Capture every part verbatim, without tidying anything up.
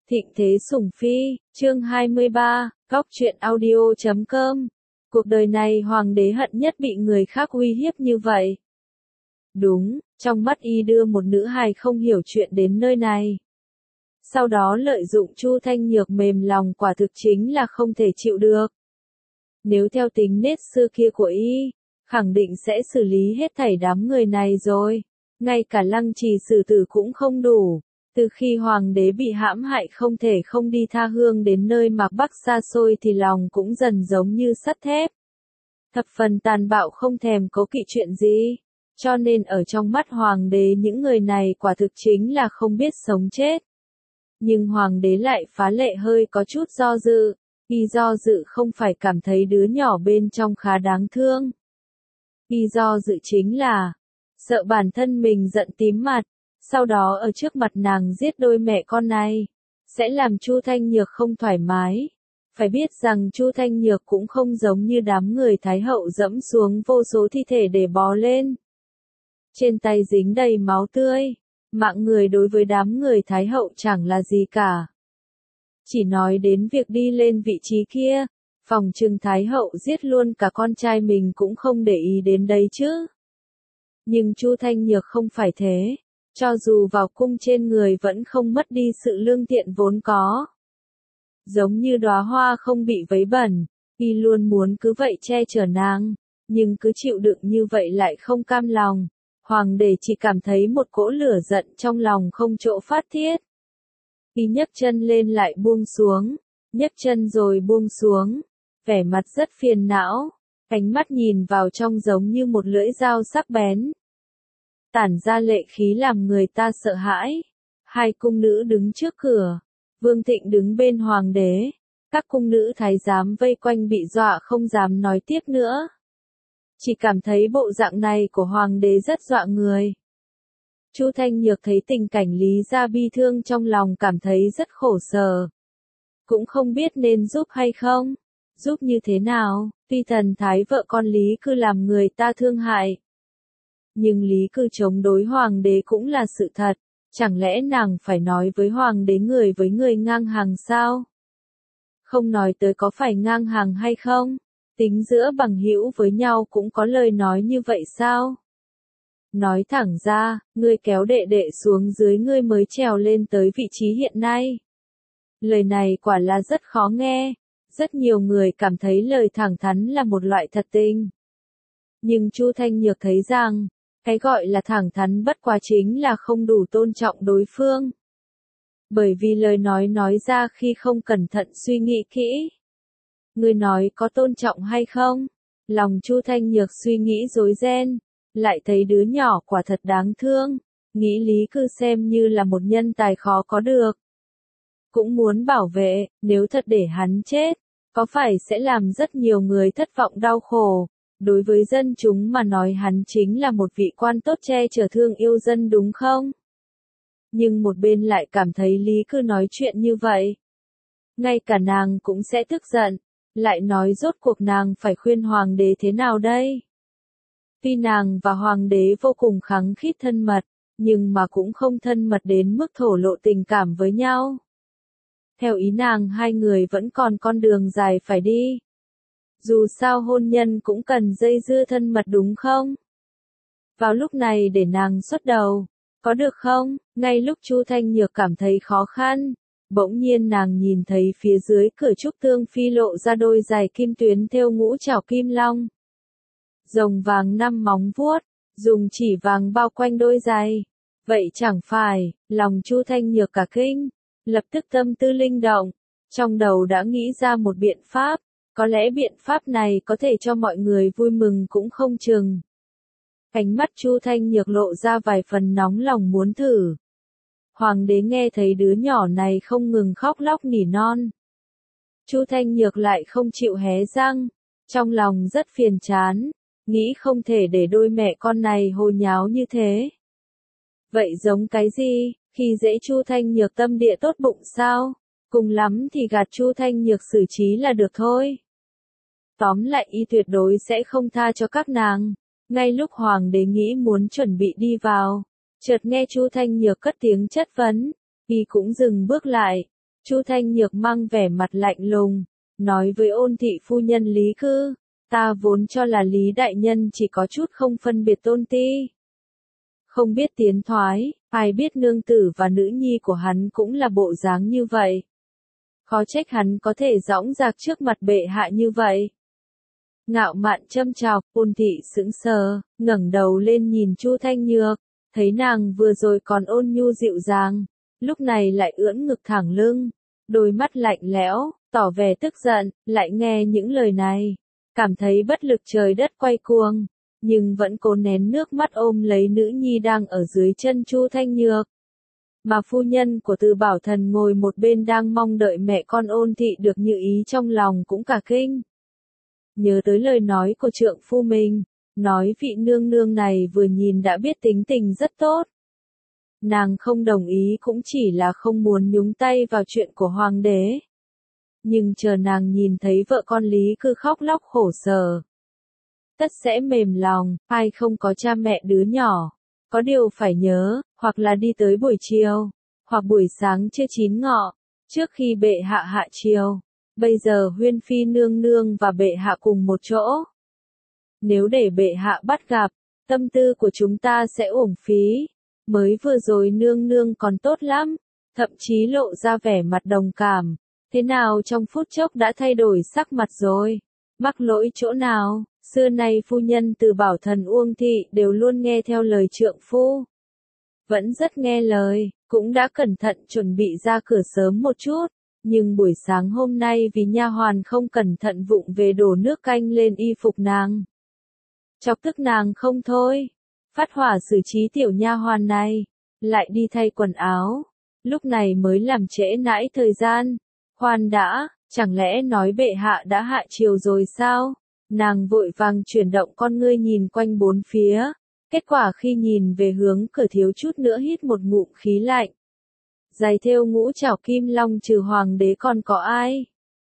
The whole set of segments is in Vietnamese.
Thịnh thế sủng phi, chương hai mươi ba, góc truyện audio chấm com. Cuộc đời này hoàng đế hận nhất bị người khác uy hiếp như vậy. Đúng, trong mắt y đưa một nữ hài không hiểu chuyện đến nơi này. Sau đó lợi dụng Chu Thanh Nhược mềm lòng quả thực chính là không thể chịu được. Nếu theo tính nết xưa kia của y, khẳng định sẽ xử lý hết thảy đám người này rồi. Ngay cả Lăng Trì xử tử cũng không đủ. Từ khi hoàng đế bị hãm hại không thể không đi tha hương đến nơi mạc Bắc xa xôi thì lòng cũng dần giống như sắt thép. Thập phần tàn bạo không thèm cố kỵ chuyện gì. Cho nên ở trong mắt hoàng đế những người này quả thực chính là không biết sống chết. Nhưng hoàng đế lại phá lệ hơi có chút do dự. Y do dự không phải cảm thấy đứa nhỏ bên trong khá đáng thương. Y do dự chính là sợ bản thân mình giận tím mặt. Sau đó ở trước mặt nàng giết đôi mẹ con này, sẽ làm Chu Thanh Nhược không thoải mái. Phải biết rằng Chu Thanh Nhược cũng không giống như đám người Thái Hậu dẫm xuống vô số thi thể để bò lên. Trên tay dính đầy máu tươi, mạng người đối với đám người Thái Hậu chẳng là gì cả. Chỉ nói đến việc đi lên vị trí kia, phòng trừng Thái Hậu giết luôn cả con trai mình cũng không để ý đến đấy chứ. Nhưng Chu Thanh Nhược không phải thế. Cho dù vào cung trên người vẫn không mất đi sự lương thiện vốn có. Giống như đóa hoa không bị vấy bẩn, y luôn muốn cứ vậy che chở nàng, nhưng cứ chịu đựng như vậy lại không cam lòng. Hoàng đế chỉ cảm thấy một cỗ lửa giận trong lòng không chỗ phát tiết. Y nhấc chân lên lại buông xuống, nhấc chân rồi buông xuống, vẻ mặt rất phiền não, ánh mắt nhìn vào trong giống như một lưỡi dao sắc bén. Tản ra lệ khí làm người ta sợ hãi. Hai cung nữ đứng trước cửa. Vương Thịnh đứng bên hoàng đế. Các cung nữ thái giám vây quanh bị dọa không dám nói tiếp nữa. Chỉ cảm thấy bộ dạng này của hoàng đế rất dọa người. Chu Thanh Nhược thấy tình cảnh Lý Gia bi thương trong lòng cảm thấy rất khổ sở. Cũng không biết nên giúp hay không. Giúp như thế nào, tuy thần thái vợ con Lý cứ làm người ta thương hại. Nhưng Lý Cư chống đối hoàng đế cũng là sự thật, chẳng lẽ nàng phải nói với hoàng đế người với người ngang hàng sao? Không nói tới có phải ngang hàng hay không, tính giữa bằng hữu với nhau cũng có lời nói như vậy sao? Nói thẳng ra, ngươi kéo đệ đệ xuống dưới ngươi mới trèo lên tới vị trí hiện nay. Lời này quả là rất khó nghe, rất nhiều người cảm thấy lời thẳng thắn là một loại thật tình. Nhưng Chu Thanh Nhược thấy rằng, cái gọi là thẳng thắn bất quá chính là không đủ tôn trọng đối phương. Bởi vì lời nói nói ra khi không cẩn thận suy nghĩ kỹ. Người nói có tôn trọng hay không? Lòng Chu Thanh Nhược suy nghĩ rối ren, lại thấy đứa nhỏ quả thật đáng thương, nghĩ Lý Cư xem như là một nhân tài khó có được. Cũng muốn bảo vệ, nếu thật để hắn chết, có phải sẽ làm rất nhiều người thất vọng đau khổ. Đối với dân chúng mà nói hắn chính là một vị quan tốt che chở thương yêu dân đúng không? Nhưng một bên lại cảm thấy Lý Cư nói chuyện như vậy. Ngay cả nàng cũng sẽ tức giận, lại nói rốt cuộc nàng phải khuyên hoàng đế thế nào đây? Tuy nàng và hoàng đế vô cùng khăng khít thân mật, nhưng mà cũng không thân mật đến mức thổ lộ tình cảm với nhau. Theo ý nàng hai người vẫn còn con đường dài phải đi. Dù sao hôn nhân cũng cần dây dưa thân mật đúng không? Vào lúc này để nàng xuất đầu, có được không? Ngay lúc Chu Thanh Nhược cảm thấy khó khăn, bỗng nhiên nàng nhìn thấy phía dưới cửa trúc tương phi lộ ra đôi giày kim tuyến thêu ngũ trảo kim long. Rồng vàng năm móng vuốt, dùng chỉ vàng bao quanh đôi giày. Vậy chẳng phải, lòng Chu Thanh Nhược cả kinh, lập tức tâm tư linh động, trong đầu đã nghĩ ra một biện pháp. Có lẽ biện pháp này có thể cho mọi người vui mừng cũng không chừng. Ánh mắt Chu Thanh Nhược lộ ra vài phần nóng lòng muốn thử. Hoàng đế nghe thấy đứa nhỏ này không ngừng khóc lóc nỉ non. Chu Thanh Nhược lại không chịu hé răng, trong lòng rất phiền chán, nghĩ không thể để đôi mẹ con này hồ nháo như thế. Vậy giống cái gì, khi dễ Chu Thanh Nhược tâm địa tốt bụng sao? Cùng lắm thì gạt Chu Thanh Nhược xử trí là được thôi. Tóm lại y tuyệt đối sẽ không tha cho các nàng. Ngay lúc hoàng đế nghĩ muốn chuẩn bị đi vào, chợt nghe Chu Thanh Nhược cất tiếng chất vấn, y cũng dừng bước lại. Chu Thanh Nhược mang vẻ mặt lạnh lùng, nói với Ôn thị phu nhân Lý Cư, ta vốn cho là Lý đại nhân chỉ có chút không phân biệt tôn ti. Không biết tiến thoái, ai biết nương tử và nữ nhi của hắn cũng là bộ dáng như vậy. Khó trách hắn có thể dõng dạc trước mặt bệ hạ như vậy. Ngạo mạn châm chọc, Ôn thị sững sờ, ngẩng đầu lên nhìn Chu Thanh Nhược, thấy nàng vừa rồi còn ôn nhu dịu dàng, lúc này lại ưỡn ngực thẳng lưng, đôi mắt lạnh lẽo, tỏ vẻ tức giận, lại nghe những lời này, cảm thấy bất lực trời đất quay cuồng, nhưng vẫn cố nén nước mắt ôm lấy nữ nhi đang ở dưới chân Chu Thanh Nhược. Mà phu nhân của Từ Bảo Thần ngồi một bên đang mong đợi mẹ con Ôn thị được như ý trong lòng cũng cả kinh. Nhớ tới lời nói của trượng phu mình, nói vị nương nương này vừa nhìn đã biết tính tình rất tốt. Nàng không đồng ý cũng chỉ là không muốn nhúng tay vào chuyện của hoàng đế. Nhưng chờ nàng nhìn thấy vợ con Lý Cư khóc lóc khổ sở, tất sẽ mềm lòng, ai không có cha mẹ đứa nhỏ. Có điều phải nhớ, hoặc là đi tới buổi chiều, hoặc buổi sáng chưa chín ngọ, trước khi bệ hạ hạ chiều. Bây giờ Huyên Phi nương nương và bệ hạ cùng một chỗ. Nếu để bệ hạ bắt gặp, tâm tư của chúng ta sẽ uổng phí. Mới vừa rồi nương nương còn tốt lắm, thậm chí lộ ra vẻ mặt đồng cảm. Thế nào trong phút chốc đã thay đổi sắc mặt rồi? Mắc lỗi chỗ nào? Xưa nay phu nhân Từ Bảo Thần Uông thị đều luôn nghe theo lời trượng phu. Vẫn rất nghe lời, cũng đã cẩn thận chuẩn bị ra cửa sớm một chút. Nhưng buổi sáng hôm nay vì nha hoàn không cẩn thận vụng về đổ nước canh lên y phục nàng. Chọc tức nàng không thôi. Phát hỏa xử trí tiểu nha hoàn này. Lại đi thay quần áo. Lúc này mới làm trễ nãi thời gian. Khoan đã, chẳng lẽ nói bệ hạ đã hạ chiều rồi sao? Nàng vội vàng chuyển động con ngươi nhìn quanh bốn phía. Kết quả khi nhìn về hướng cửa thiếu chút nữa hít một ngụm khí lạnh. Giày thêu ngũ trảo kim long trừ hoàng đế còn có ai?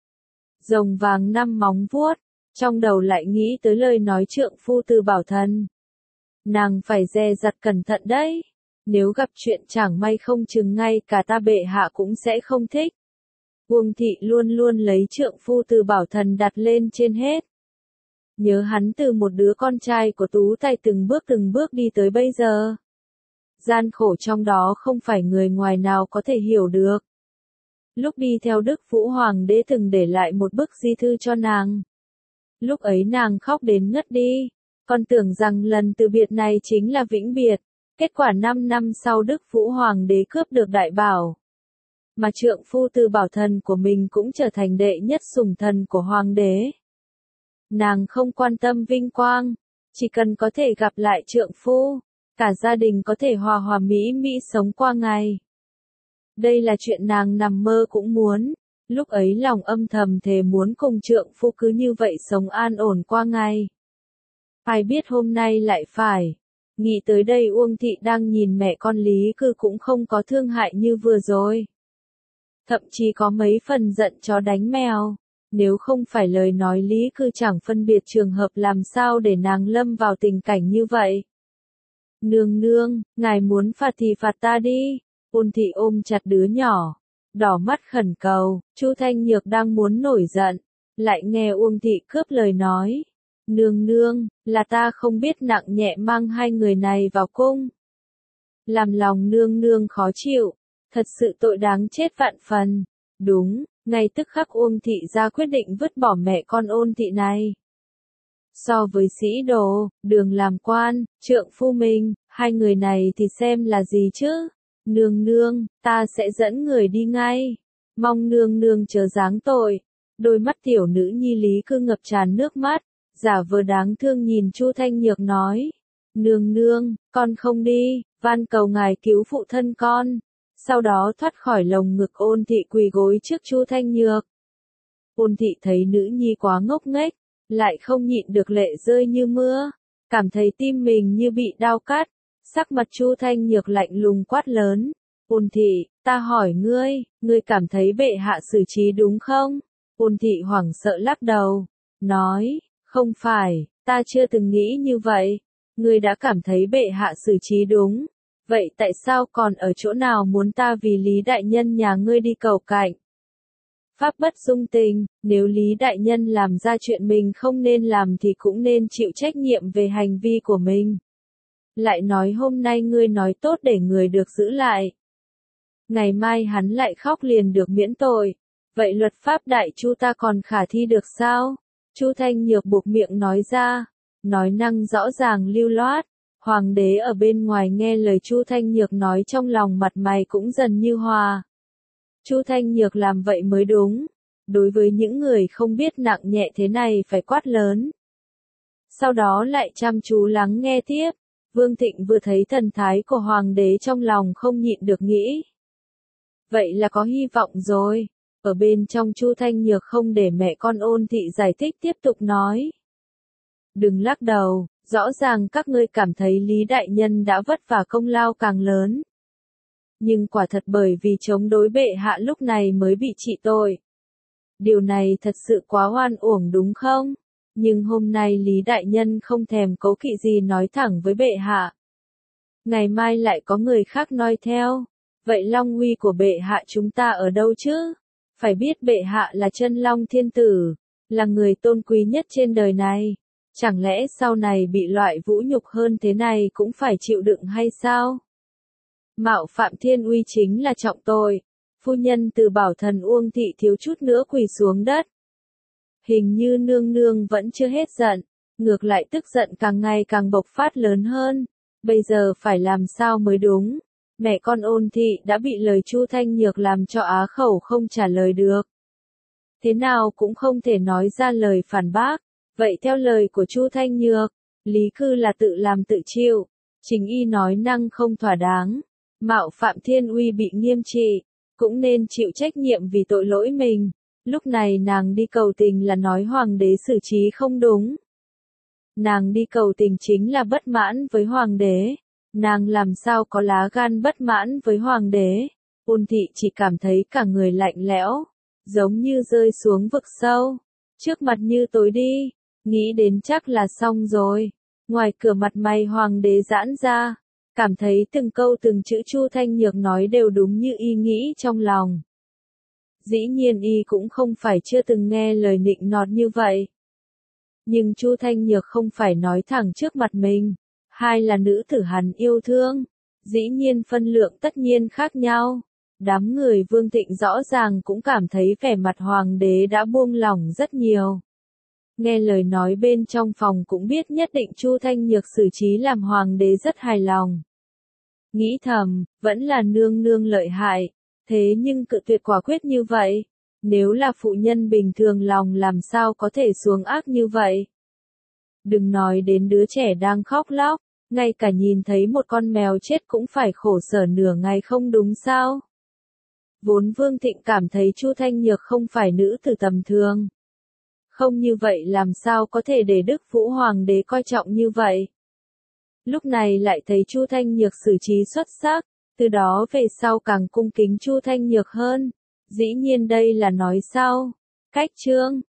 Rồng vàng năm móng vuốt, trong đầu lại nghĩ tới lời nói trượng phu Từ Bảo Thần. Nàng phải dè dặt cẩn thận đấy, nếu gặp chuyện chẳng may không chừng ngay cả ta bệ hạ cũng sẽ không thích. Uông thị luôn luôn lấy trượng phu Từ Bảo Thần đặt lên trên hết. Nhớ hắn từ một đứa con trai của tú tài từng bước từng bước đi tới bây giờ. Gian khổ trong đó không phải người ngoài nào có thể hiểu được. Lúc đi theo Đức Vũ Hoàng đế từng để lại một bức di thư cho nàng. Lúc ấy nàng khóc đến ngất đi, còn tưởng rằng lần từ biệt này chính là vĩnh biệt. Kết quả năm năm sau Đức Vũ Hoàng đế cướp được đại bảo. Mà trượng phu Từ Bảo Thần của mình cũng trở thành đệ nhất sủng thần của Hoàng đế. Nàng không quan tâm vinh quang, chỉ cần có thể gặp lại trượng phu. Cả gia đình có thể hòa hòa mỹ mỹ sống qua ngày. Đây là chuyện nàng nằm mơ cũng muốn. Lúc ấy lòng âm thầm thề muốn cùng trượng phu cứ như vậy sống an ổn qua ngày. Ai biết hôm nay lại phải. Nghĩ tới đây Uông thị đang nhìn mẹ con Lý Cư cũng không có thương hại như vừa rồi. Thậm chí có mấy phần giận chó đánh mèo. Nếu không phải lời nói Lý Cư chẳng phân biệt trường hợp làm sao để nàng lâm vào tình cảnh như vậy. Nương nương, ngài muốn phạt thì phạt ta đi. Ôn thị ôm chặt đứa nhỏ, đỏ mắt khẩn cầu. Chu Thanh Nhược đang muốn nổi giận, lại nghe Uông thị cướp lời nói. Nương nương, là ta không biết nặng nhẹ mang hai người này vào cung. Làm lòng nương nương khó chịu, thật sự tội đáng chết vạn phần. Đúng, ngay tức khắc Uông thị ra quyết định vứt bỏ mẹ con Ôn thị này. So với sĩ đồ, đường làm quan, trượng phu mình, hai người này thì xem là gì chứ? Nương nương, ta sẽ dẫn người đi ngay. Mong nương nương chớ giáng tội. Đôi mắt tiểu nữ nhi Lý Cư ngập tràn nước mắt, giả vờ đáng thương nhìn Chu Thanh Nhược nói. Nương nương, con không đi, van cầu ngài cứu phụ thân con. Sau đó thoát khỏi lồng ngực Ôn thị quỳ gối trước Chu Thanh Nhược. Ôn thị thấy nữ nhi quá ngốc nghếch, lại không nhịn được lệ rơi như mưa, cảm thấy tim mình như bị đau cắt. Sắc mặt Chu Thanh Nhược lạnh lùng quát lớn. Ôn thị, ta hỏi ngươi, ngươi cảm thấy bệ hạ xử trí đúng không? Ôn thị hoảng sợ lắc đầu, nói, không phải, ta chưa từng nghĩ như vậy. Ngươi đã cảm thấy bệ hạ xử trí đúng. Vậy tại sao còn ở chỗ nào muốn ta vì Lý đại nhân nhà ngươi đi cầu cạnh? pháp bất dung tình, nếu Lý Đại Nhân làm ra chuyện mình không nên làm thì cũng nên chịu trách nhiệm về hành vi của mình. Lại nói hôm nay ngươi nói tốt để người được giữ lại. Ngày mai hắn lại khóc liền được miễn tội. Vậy luật pháp Đại Chu ta còn khả thi được sao? Chu Thanh Nhược buộc miệng nói ra, nói năng rõ ràng lưu loát. Hoàng đế ở bên ngoài nghe lời Chu Thanh Nhược nói trong lòng mặt mày cũng dần như hòa. Chu Thanh Nhược làm vậy mới đúng. Đối với những người không biết nặng nhẹ thế này phải quát lớn. Sau đó lại chăm chú lắng nghe tiếp. Vương Thịnh vừa thấy thần thái của hoàng đế trong lòng không nhịn được nghĩ. Vậy là có hy vọng rồi. Ở bên trong Chu Thanh Nhược không để mẹ con Ôn Thị giải thích tiếp tục nói. Đừng lắc đầu, rõ ràng các ngươi cảm thấy Lý Đại Nhân đã vất vả công lao càng lớn. Nhưng quả thật bởi vì chống đối bệ hạ lúc này mới bị trị tội. Điều này thật sự quá oan uổng đúng không? Nhưng hôm nay Lý Đại Nhân không thèm cố kỵ gì nói thẳng với bệ hạ. Ngày mai lại có người khác nói theo. Vậy long uy của bệ hạ chúng ta ở đâu chứ? Phải biết bệ hạ là chân long thiên tử, là người tôn quý nhất trên đời này. Chẳng lẽ sau này bị loại vũ nhục hơn thế này cũng phải chịu đựng hay sao? Mạo phạm thiên uy chính là trọng tội. Phu nhân từ Bảo Thần Uông Thị thiếu chút nữa quỳ xuống đất. Hình như nương nương vẫn chưa hết giận, ngược lại tức giận càng ngày càng bộc phát lớn hơn. Bây giờ phải làm sao mới đúng? Mẹ con Ôn Thị đã bị lời Chu Thanh Nhược làm cho á khẩu không trả lời được. Thế nào cũng không thể nói ra lời phản bác. Vậy theo lời của Chu Thanh Nhược, Lý Cư là tự làm tự chịu. Chính y nói năng không thỏa đáng. Mạo phạm thiên uy bị nghiêm trị, cũng nên chịu trách nhiệm vì tội lỗi mình. Lúc này nàng đi cầu tình là nói hoàng đế xử trí không đúng. Nàng đi cầu tình chính là bất mãn với hoàng đế. Nàng làm sao có lá gan bất mãn với hoàng đế. Ôn Thị chỉ cảm thấy cả người lạnh lẽo, giống như rơi xuống vực sâu. Trước mặt như tối đi, nghĩ đến chắc là xong rồi. Ngoài cửa mặt mày hoàng đế giãn ra, cảm thấy từng câu từng chữ Chu Thanh Nhược nói đều đúng như y nghĩ trong lòng. Dĩ nhiên y cũng không phải chưa từng nghe lời nịnh nọt như vậy. Nhưng Chu Thanh Nhược không phải nói thẳng trước mặt mình. Hai là nữ tử hắn yêu thương. Dĩ nhiên phân lượng tất nhiên khác nhau. Đám người Vương Thịnh rõ ràng cũng cảm thấy vẻ mặt hoàng đế đã buông lỏng rất nhiều. Nghe lời nói bên trong phòng cũng biết nhất định Chu Thanh Nhược xử trí làm hoàng đế rất hài lòng. Nghĩ thầm, vẫn là nương nương lợi hại. Thế nhưng cự tuyệt quả quyết như vậy. Nếu là phụ nhân bình thường lòng làm sao có thể xuống ác như vậy. Đừng nói đến đứa trẻ đang khóc lóc, ngay cả nhìn thấy một con mèo chết cũng phải khổ sở nửa ngày không đúng sao. Vốn Vương Thịnh cảm thấy Chu Thanh Nhược không phải nữ tử tầm thường. Không như vậy làm sao có thể để Đức Vũ Hoàng đế coi trọng như vậy. Lúc này lại thấy Chu Thanh Nhược xử trí xuất sắc, từ đó về sau càng cung kính Chu Thanh Nhược hơn. Dĩ nhiên đây là nói sau. Cách chương